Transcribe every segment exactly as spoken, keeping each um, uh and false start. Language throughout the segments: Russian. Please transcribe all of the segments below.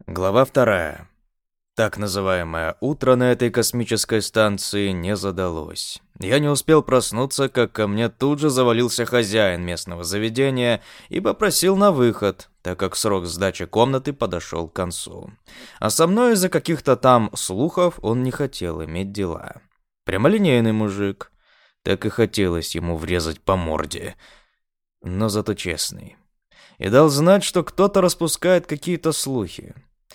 Глава вторая. Так называемое «утро» на этой космической станции не задалось. Я не успел проснуться, как ко мне тут же завалился хозяин местного заведения и попросил на выход, так как срок сдачи комнаты подошел к концу. А со мной из-за каких-то там слухов он не хотел иметь дела. Прямолинейный мужик. Так и хотелось ему врезать по морде. Но зато честный. И дал знать, что кто-то распускает какие-то слухи.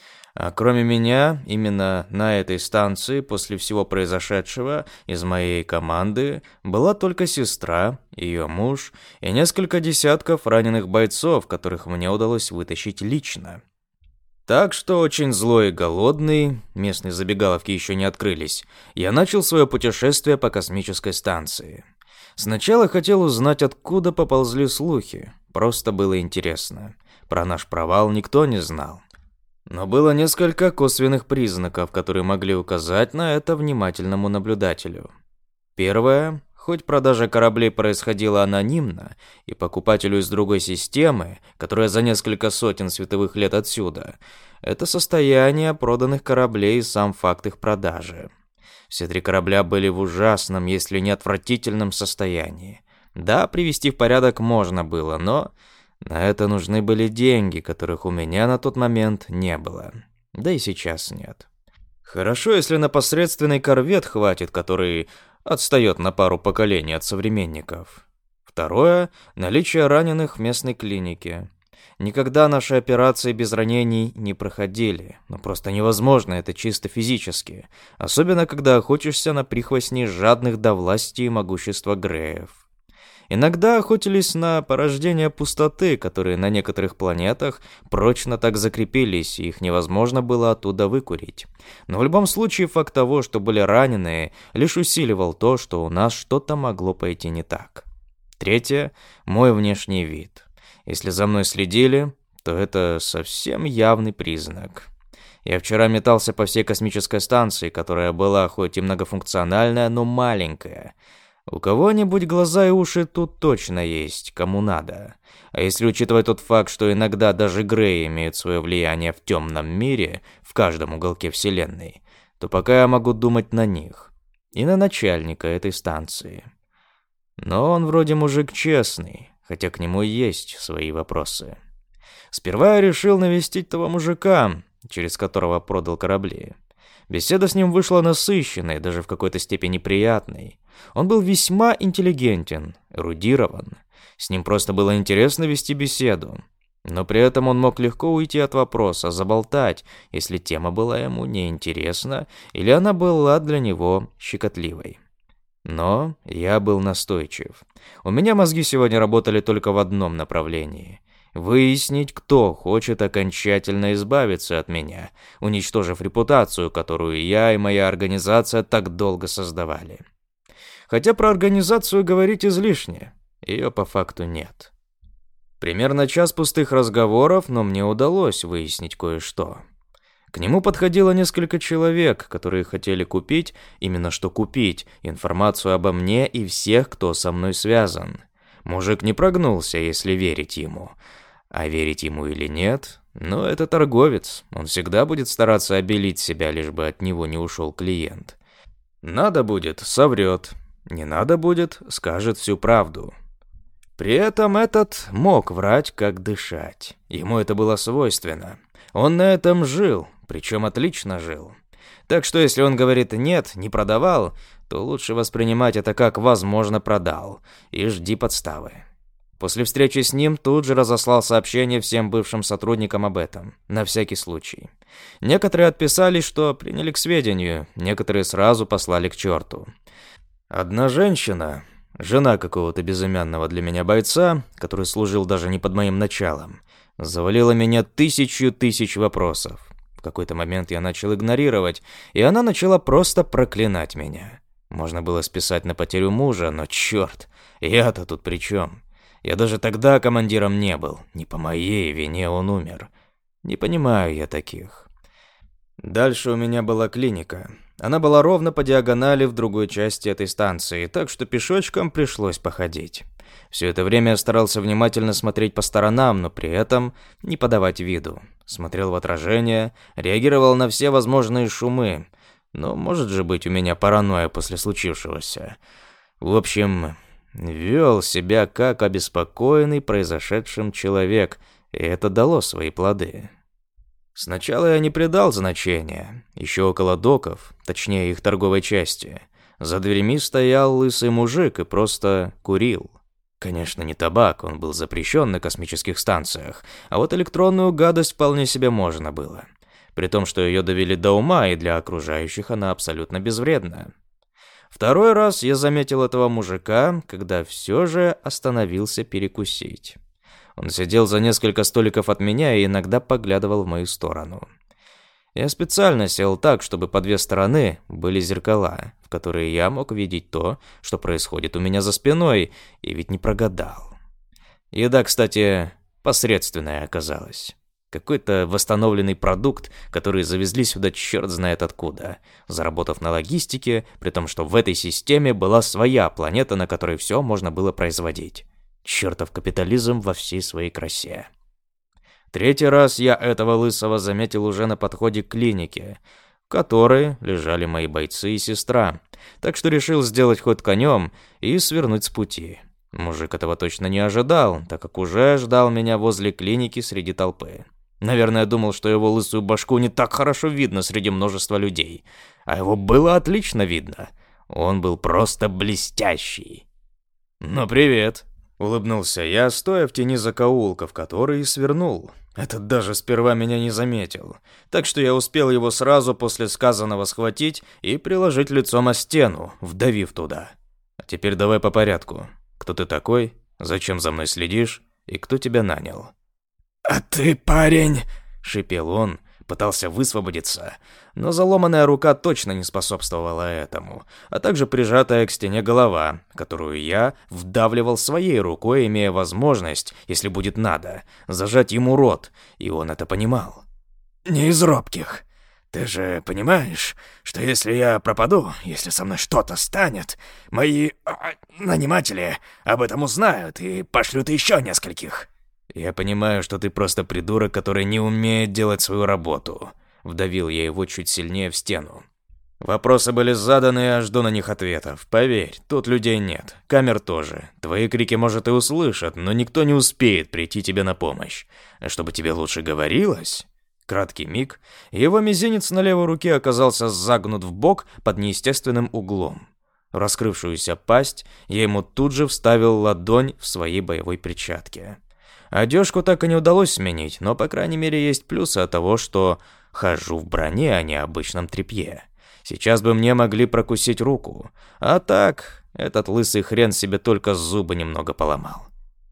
А кроме меня, именно на этой станции после всего произошедшего из моей команды была только сестра, ее муж и несколько десятков раненых бойцов, которых мне удалось вытащить лично. Так что очень злой и голодный, местные забегаловки еще не открылись, я начал свое путешествие по космической станции. Сначала хотел узнать, откуда поползли слухи, просто было интересно. Про наш провал никто не знал. Но было несколько косвенных признаков, которые могли указать на это внимательному наблюдателю. Первое. Хоть продажа кораблей происходила анонимно, и покупателю из другой системы, которая за несколько сотен световых лет отсюда, это состояние проданных кораблей и сам факт их продажи. Все три корабля были в ужасном, если не отвратительном состоянии. Да, привести в порядок можно было, но... на это нужны были деньги, которых у меня на тот момент не было. Да и сейчас нет. Хорошо, если на посредственный корвет хватит, который отстает на пару поколений от современников. Второе – наличие раненых в местной клинике. Никогда наши операции без ранений не проходили. Но просто невозможно это чисто физически. Особенно, когда охотишься на прихвостней жадных до власти и могущества Греев. Иногда охотились на порождения пустоты, которые на некоторых планетах прочно так закрепились, и их невозможно было оттуда выкурить. Но в любом случае факт того, что были раненые, лишь усиливал то, что у нас что-то могло пойти не так. Третье – мой внешний вид. Если за мной следили, то это совсем явный признак. Я вчера метался по всей космической станции, которая была хоть и многофункциональная, но маленькая. У кого-нибудь глаза и уши тут точно есть, кому надо. А если учитывать тот факт, что иногда даже Греи имеют свое влияние в темном мире, в каждом уголке Вселенной, то пока я могу думать на них. И на начальника этой станции. Но он вроде мужик честный, хотя к нему есть свои вопросы. Сперва я решил навестить того мужика, через которого продал корабли. Беседа с ним вышла насыщенной, даже в какой-то степени приятной. Он был весьма интеллигентен, эрудирован. С ним просто было интересно вести беседу. Но при этом он мог легко уйти от вопроса, заболтать, если тема была ему неинтересна или она была для него щекотливой. Но я был настойчив. У меня мозги сегодня работали только в одном направлении – выяснить, кто хочет окончательно избавиться от меня, уничтожив репутацию, которую я и моя организация так долго создавали. Хотя про организацию говорить излишне, ее по факту нет. Примерно час пустых разговоров, но мне удалось выяснить кое-что. К нему подходило несколько человек, которые хотели купить, именно что купить, информацию обо мне и всех, кто со мной связан. Мужик не прогнулся, если верить ему. А верить ему или нет, но это торговец, он всегда будет стараться обелить себя, лишь бы от него не ушел клиент. Надо будет – соврет, не надо будет – скажет всю правду. При этом этот мог врать, как дышать. Ему это было свойственно. Он на этом жил, причем отлично жил. Так что если он говорит «нет, не продавал», то лучше воспринимать это как «возможно, продал» и жди подставы. После встречи с ним тут же разослал сообщение всем бывшим сотрудникам об этом, на всякий случай. Некоторые отписались, что приняли к сведению, некоторые сразу послали к черту. Одна женщина, жена какого-то безымянного для меня бойца, который служил даже не под моим началом, завалила меня тысячу тысяч вопросов. В какой-то момент я начал игнорировать, и она начала просто проклинать меня. Можно было списать на потерю мужа, но черт, я-то тут при чем? Я даже тогда командиром не был. Не по моей вине он умер. Не понимаю я таких. Дальше у меня была клиника. Она была ровно по диагонали в другой части этой станции, так что пешочком пришлось походить. Все это время я старался внимательно смотреть по сторонам, но при этом не подавать виду. смотрел в отражение, реагировал на все возможные шумы. Но может же быть у меня паранойя после случившегося. В общем, вел себя как обеспокоенный произошедшим человек, и это дало свои плоды. Сначала я не придал значения. Еще около доков, точнее их торговой части, за дверьми стоял лысый мужик и просто курил. Конечно, не табак, он был запрещен на космических станциях, а вот электронную гадость вполне себе можно было. При том, что ее довели до ума, и для окружающих она абсолютно безвредна. Второй раз я заметил этого мужика, когда все же остановился перекусить. Он сидел за несколько столиков от меня и иногда поглядывал в мою сторону. Я специально сел так, чтобы по две стороны были зеркала, в которые я мог видеть то, что происходит у меня за спиной, и ведь не прогадал. Еда, кстати, посредственная оказалась. Какой-то восстановленный продукт, который завезли сюда черт знает откуда, заработав на логистике, при том, что в этой системе была своя планета, на которой все можно было производить. Чертов капитализм во всей своей красе. Третий раз я этого лысого заметил уже на подходе к клинике, в которой лежали мои бойцы и сестра, так что решил сделать ход конем и свернуть с пути. Мужик этого точно не ожидал, так как уже ждал меня возле клиники среди толпы. Наверное, думал, что его лысую башку не так хорошо видно среди множества людей. А его было отлично видно. Он был просто блестящий. «Ну, привет!» — улыбнулся я, стоя в тени закоулка, в который и свернул. Этот даже сперва меня не заметил. Так что я успел его сразу после сказанного схватить и приложить лицом о стену, вдавив туда. А теперь давай по порядку. Кто ты такой? Зачем за мной следишь? И кто тебя нанял? «А ты, парень!» — шипел он, пытался высвободиться, но заломанная рука точно не способствовала этому, а также прижатая к стене голова, которую я вдавливал своей рукой, имея возможность, если будет надо, зажать ему рот, и он это понимал. «Не из робких. Ты же понимаешь, что если я пропаду, если со мной что-то станет, мои а, наниматели об этом узнают и пошлют еще нескольких». «Я понимаю, что ты просто придурок, который не умеет делать свою работу», — вдавил я его чуть сильнее в стену. «Вопросы были заданы, я жду на них ответов. Поверь, тут людей нет, камер тоже. Твои крики, может, и услышат, но никто не успеет прийти тебе на помощь. А чтобы тебе лучше говорилось...» Краткий миг, и его мизинец на левой руке оказался загнут в бок под неестественным углом. В раскрывшуюся пасть я ему тут же вставил ладонь в своей боевой перчатке. Одежку так и не удалось сменить, но, по крайней мере, есть плюсы от того, что хожу в броне, а не обычном тряпье. Сейчас бы мне могли прокусить руку, а так этот лысый хрен себе только зубы немного поломал.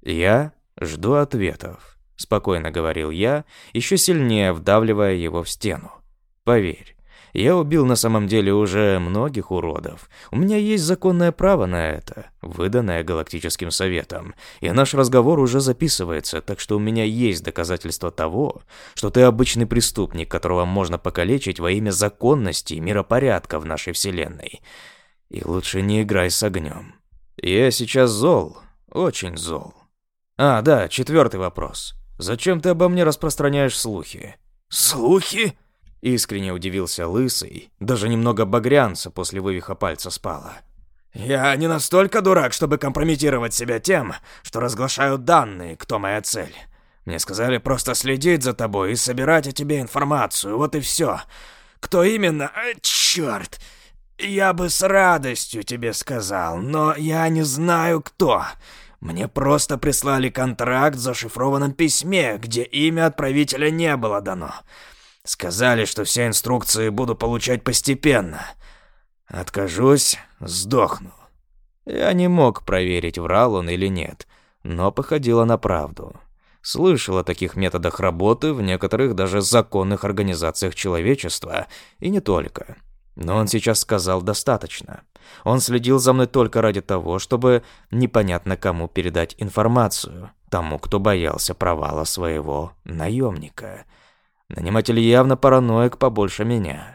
Я жду ответов, спокойно говорил я, еще сильнее вдавливая его в стену. Поверь, я убил на самом деле уже многих уродов. У меня есть законное право на это, выданное Галактическим Советом. И наш разговор уже записывается, так что у меня есть доказательства того, что ты обычный преступник, которого можно покалечить во имя законности и миропорядка в нашей вселенной. И лучше не играй с огнем. Я сейчас зол, очень зол. А, да, четвертый вопрос. Зачем ты обо мне распространяешь слухи? Слухи? Искренне удивился лысый, даже немного багрянца после вывиха пальца спало. «Я не настолько дурак, чтобы компрометировать себя тем, что разглашаю данные, кто моя цель. Мне сказали просто следить за тобой и собирать о тебе информацию, вот и все. Кто именно? А, черт! Я бы с радостью тебе сказал, но я не знаю, кто. Мне просто прислали контракт в зашифрованном письме, где имя отправителя не было дано. Сказали, что все инструкции буду получать постепенно. Откажусь, сдохну». Я не мог проверить, врал он или нет, но походило на правду. Слышал о таких методах работы в некоторых даже законных организациях человечества, и не только. Но он сейчас сказал достаточно. Он следил за мной только ради того, чтобы непонятно кому передать информацию, тому, кто боялся провала своего наемника. Наниматель явно параноик побольше меня.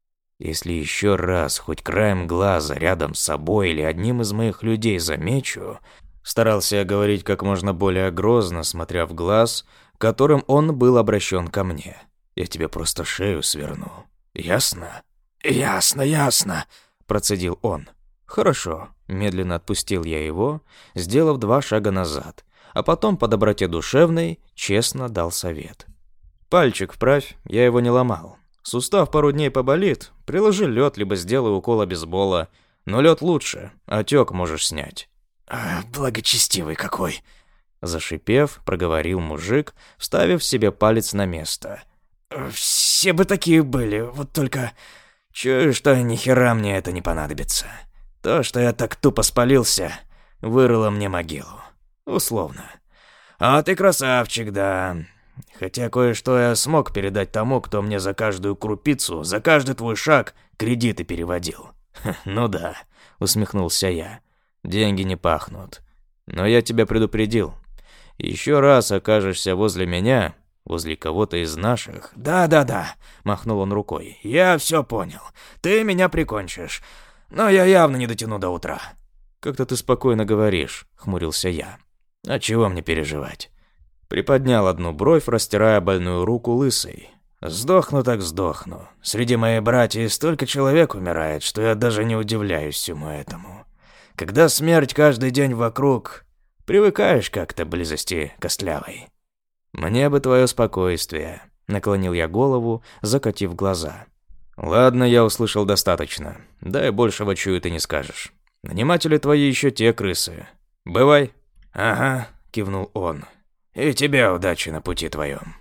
Если еще раз, хоть краем глаза, рядом с собой или одним из моих людей замечу, старался я говорить как можно более грозно, смотря в глаз, которым он был обращен ко мне. «Я тебе просто шею сверну. Ясно?» «Ясно, ясно», — процедил он. «Хорошо», — медленно отпустил я его, сделав два шага назад, а потом по доброте душевной честно дал совет. «Пальчик вправь, я его не ломал. Сустав пару дней поболит, приложи лед, либо сделай укол обезбола. Но лед лучше, отек можешь снять». А, «Благочестивый какой!» Зашипев, проговорил мужик, вставив себе палец на место. «Все бы такие были, вот только... Чую, что ни хера мне это не понадобится. То, что я так тупо спалился, вырыло мне могилу. Условно. А ты красавчик, да. Хотя кое-что я смог передать тому, кто мне за каждую крупицу, за каждый твой шаг кредиты переводил». «Ну да», — усмехнулся я. «Деньги не пахнут. Но я тебя предупредил. Еще раз окажешься возле меня, возле кого-то из наших...» «Да-да-да», — махнул он рукой. «Я все понял. Ты меня прикончишь. Но я явно не дотяну до утра». «Как-то ты спокойно говоришь», — хмурился я. «А чего мне переживать?» Приподнял одну бровь, растирая больную руку лысой. «Сдохну так сдохну. Среди моих братьев столько человек умирает, что я даже не удивляюсь всему этому. Когда смерть каждый день вокруг, привыкаешь как-то к близости костлявой». «Мне бы твое спокойствие», — наклонил я голову, закатив глаза. «Ладно, я услышал достаточно. Да и большего чую ты не скажешь. Наниматели твои еще те крысы. Бывай». «Ага», — кивнул он. «И тебе удачи на пути твоем».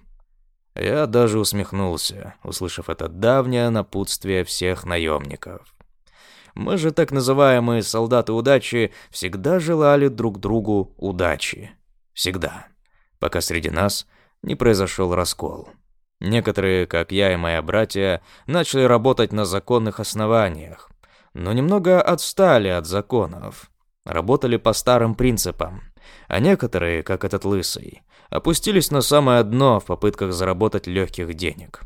Я даже усмехнулся, услышав это давнее напутствие всех наемников. Мы же, так называемые солдаты удачи, всегда желали друг другу удачи. Всегда. Пока среди нас не произошел раскол. Некоторые, как я и мои братья, начали работать на законных основаниях, но немного отстали от законов. Работали по старым принципам. А некоторые, как этот лысый, опустились на самое дно в попытках заработать легких денег.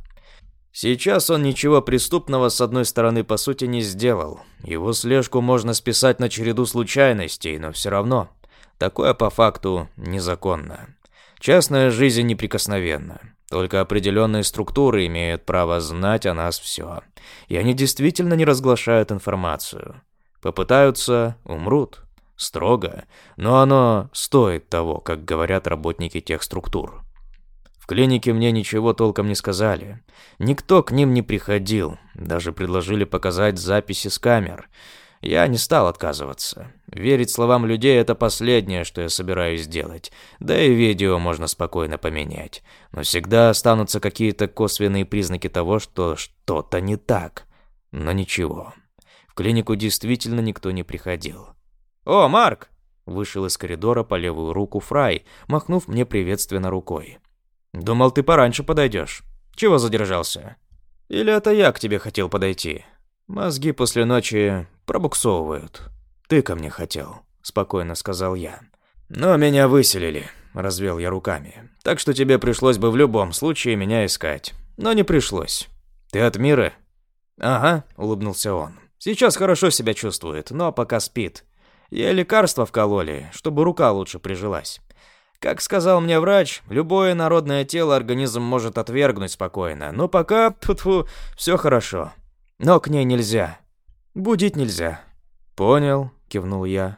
Сейчас он ничего преступного с одной стороны по сути не сделал. Его слежку можно списать на череду случайностей, но все равно такое по факту незаконно. Частная жизнь неприкосновенна. Только определенные структуры имеют право знать о нас все. И они действительно не разглашают информацию. Попытаются — умрут. Строго, но оно стоит того, как говорят работники тех структур. В клинике мне ничего толком не сказали. Никто к ним не приходил, даже предложили показать записи с камер. Я не стал отказываться. Верить словам людей — это последнее, что я собираюсь делать. Да и видео можно спокойно поменять. Но всегда останутся какие-то косвенные признаки того, что что-то не так. Но ничего. В клинику действительно никто не приходил. «О, Марк!» — вышел из коридора по левую руку Фрай, махнув мне приветственно рукой. «Думал, ты пораньше подойдешь. Чего задержался? Или это я к тебе хотел подойти? Мозги после ночи пробуксовывают. Ты ко мне хотел», — спокойно сказал я. «Но меня выселили», — развел я руками. «Так что тебе пришлось бы в любом случае меня искать. Но не пришлось. Ты от мира?» «Ага», — улыбнулся он. «Сейчас хорошо себя чувствует, но пока спит. Ей лекарства вкололи, чтобы рука лучше прижилась. Как сказал мне врач, любое народное тело организм может отвергнуть спокойно, но пока, тьфу-тьфу, все хорошо. Но к ней нельзя. Будить нельзя». «Понял», — кивнул я.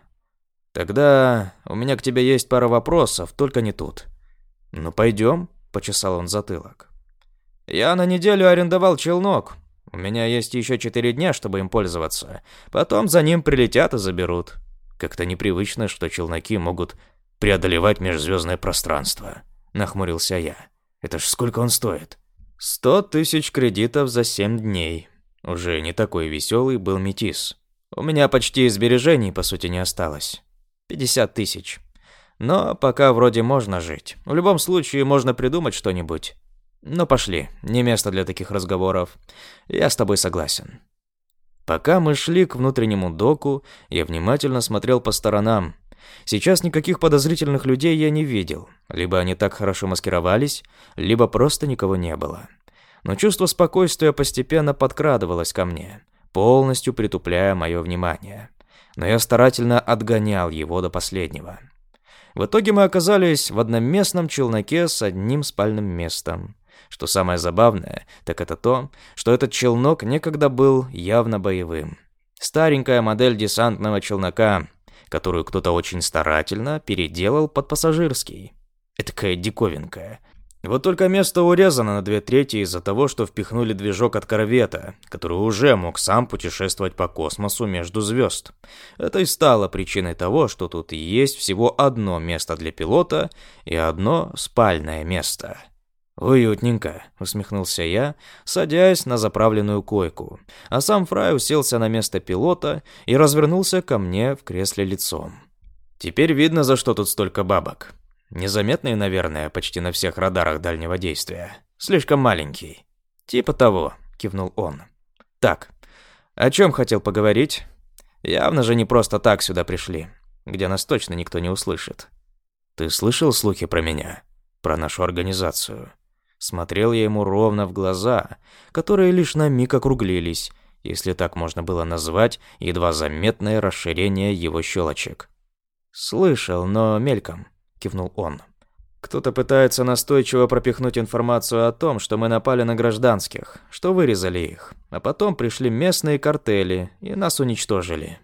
«Тогда у меня к тебе есть пара вопросов, только не тут». «Ну, пойдем», — почесал он затылок. «Я на неделю арендовал челнок. У меня есть еще четыре дня, чтобы им пользоваться. Потом за ним прилетят и заберут. Как-то непривычно, что челноки могут преодолевать межзвездное пространство», — нахмурился я. «Это ж сколько он стоит?» «Сто тысяч кредитов за семь дней». Уже не такой веселый был метис. У меня почти сбережений, по сути, не осталось. пятьдесят тысяч. Но пока вроде можно жить. В любом случае, можно придумать что-нибудь. Ну, пошли, не место для таких разговоров. Я с тобой согласен. Пока мы шли к внутреннему доку, я внимательно смотрел по сторонам. Сейчас никаких подозрительных людей я не видел. Либо они так хорошо маскировались, либо просто никого не было. Но чувство спокойствия постепенно подкрадывалось ко мне, полностью притупляя мое внимание. Но я старательно отгонял его до последнего. В итоге мы оказались в одноместном челноке с одним спальным местом. Что самое забавное, так это то, что этот челнок некогда был явно боевым. Старенькая модель десантного челнока, которую кто-то очень старательно переделал под пассажирский. Этакая диковинка. Вот только место урезано на две трети из-за того, что впихнули движок от корвета, который уже мог сам путешествовать по космосу между звезд. Это и стало причиной того, что тут есть всего одно место для пилота и одно спальное место. «Уютненько», — усмехнулся я, садясь на заправленную койку, а сам Фрай уселся на место пилота и развернулся ко мне в кресле лицом. «Теперь видно, за что тут столько бабок. Незаметный, наверное, почти на всех радарах дальнего действия. Слишком маленький». «Типа того», — кивнул он. «Так, о чем хотел поговорить? Явно же не просто так сюда пришли, где нас точно никто не услышит. Ты слышал слухи про меня? Про нашу организацию?» Смотрел я ему ровно в глаза, которые лишь на миг округлились, если так можно было назвать едва заметное расширение его щелочек. «Слышал, но мельком», — кивнул он. «Кто-то пытается настойчиво пропихнуть информацию о том, что мы напали на гражданских, что вырезали их, а потом пришли местные картели и нас уничтожили.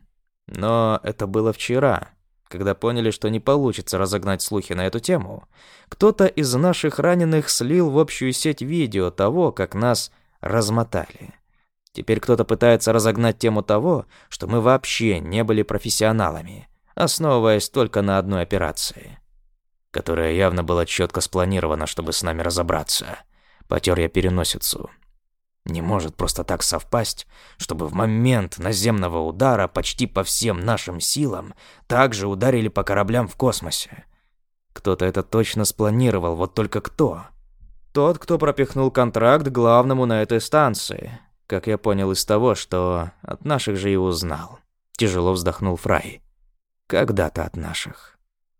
Но это было вчера». Когда поняли, что не получится разогнать слухи на эту тему, кто-то из наших раненых слил в общую сеть видео того, как нас размотали. Теперь кто-то пытается разогнать тему того, что мы вообще не были профессионалами, основываясь только на одной операции, которая явно была четко спланирована, чтобы с нами разобраться. Потер я переносицу. Не может просто так совпасть, чтобы в момент наземного удара почти по всем нашим силам также ударили по кораблям в космосе. Кто-то это точно спланировал, вот только кто? Тот, кто пропихнул контракт главному на этой станции, как я понял из того, что от наших же и узнал. Тяжело вздохнул Фрай. Когда-то от наших.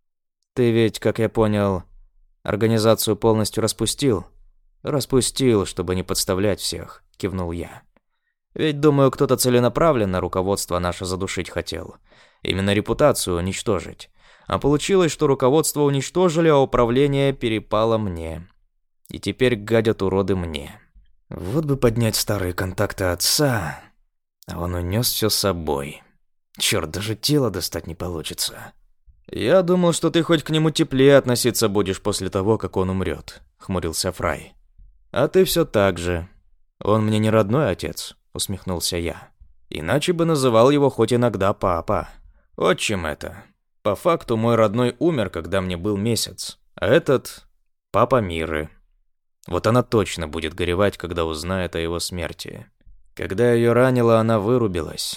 Ты ведь, как я понял, организацию полностью распустил? «Распустил, чтобы не подставлять всех», — кивнул я. «Ведь, думаю, кто-то целенаправленно руководство наше задушить хотел. Именно репутацию уничтожить. А получилось, что руководство уничтожили, а управление перепало мне. И теперь гадят уроды мне. Вот бы поднять старые контакты отца, а он унес все с собой. Черт, даже тело достать не получится». «Я думал, что ты хоть к нему теплее относиться будешь после того, как он умрет», — хмурился Фрай. «А ты все так же. Он мне не родной отец», — усмехнулся я. «Иначе бы называл его хоть иногда папа. Отчим это. По факту мой родной умер, когда мне был месяц, а этот — папа Миры. Вот она точно будет горевать, когда узнает о его смерти. Когда ее ранило, она вырубилась.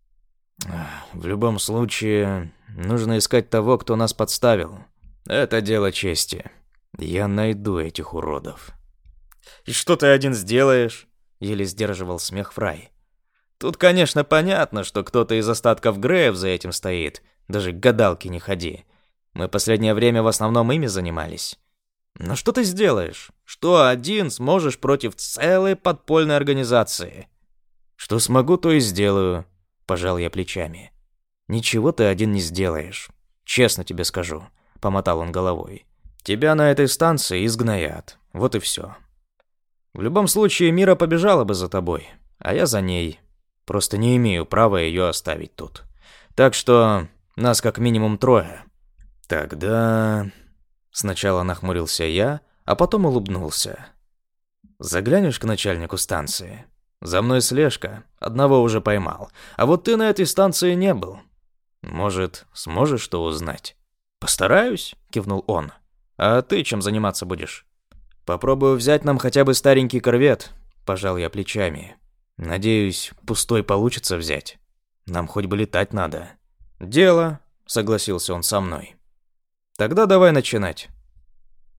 В любом случае, нужно искать того, кто нас подставил. Это дело чести. Я найду этих уродов». «И что ты один сделаешь?» — еле сдерживал смех Фрай. «Тут, конечно, понятно, что кто-то из остатков Греев за этим стоит. Даже к гадалке не ходи. Мы последнее время в основном ими занимались. Но что ты сделаешь? Что один сможешь против целой подпольной организации?» «Что смогу, то и сделаю», — пожал я плечами. «Ничего ты один не сделаешь. Честно тебе скажу», — помотал он головой. «Тебя на этой станции изгноят. Вот и все. В любом случае, Мира побежала бы за тобой, а я за ней. Просто не имею права ее оставить тут. Так что нас как минимум трое». «Тогда...» Сначала нахмурился я, а потом улыбнулся. «Заглянешь к начальнику станции? За мной слежка, одного уже поймал. А вот ты на этой станции не был. Может, сможешь что узнать?» «Постараюсь», — кивнул он. «А ты чем заниматься будешь?» «Попробую взять нам хотя бы старенький корвет», — пожал я плечами. «Надеюсь, пустой получится взять. Нам хоть бы летать надо». «Дело», — согласился он со мной. «Тогда давай начинать.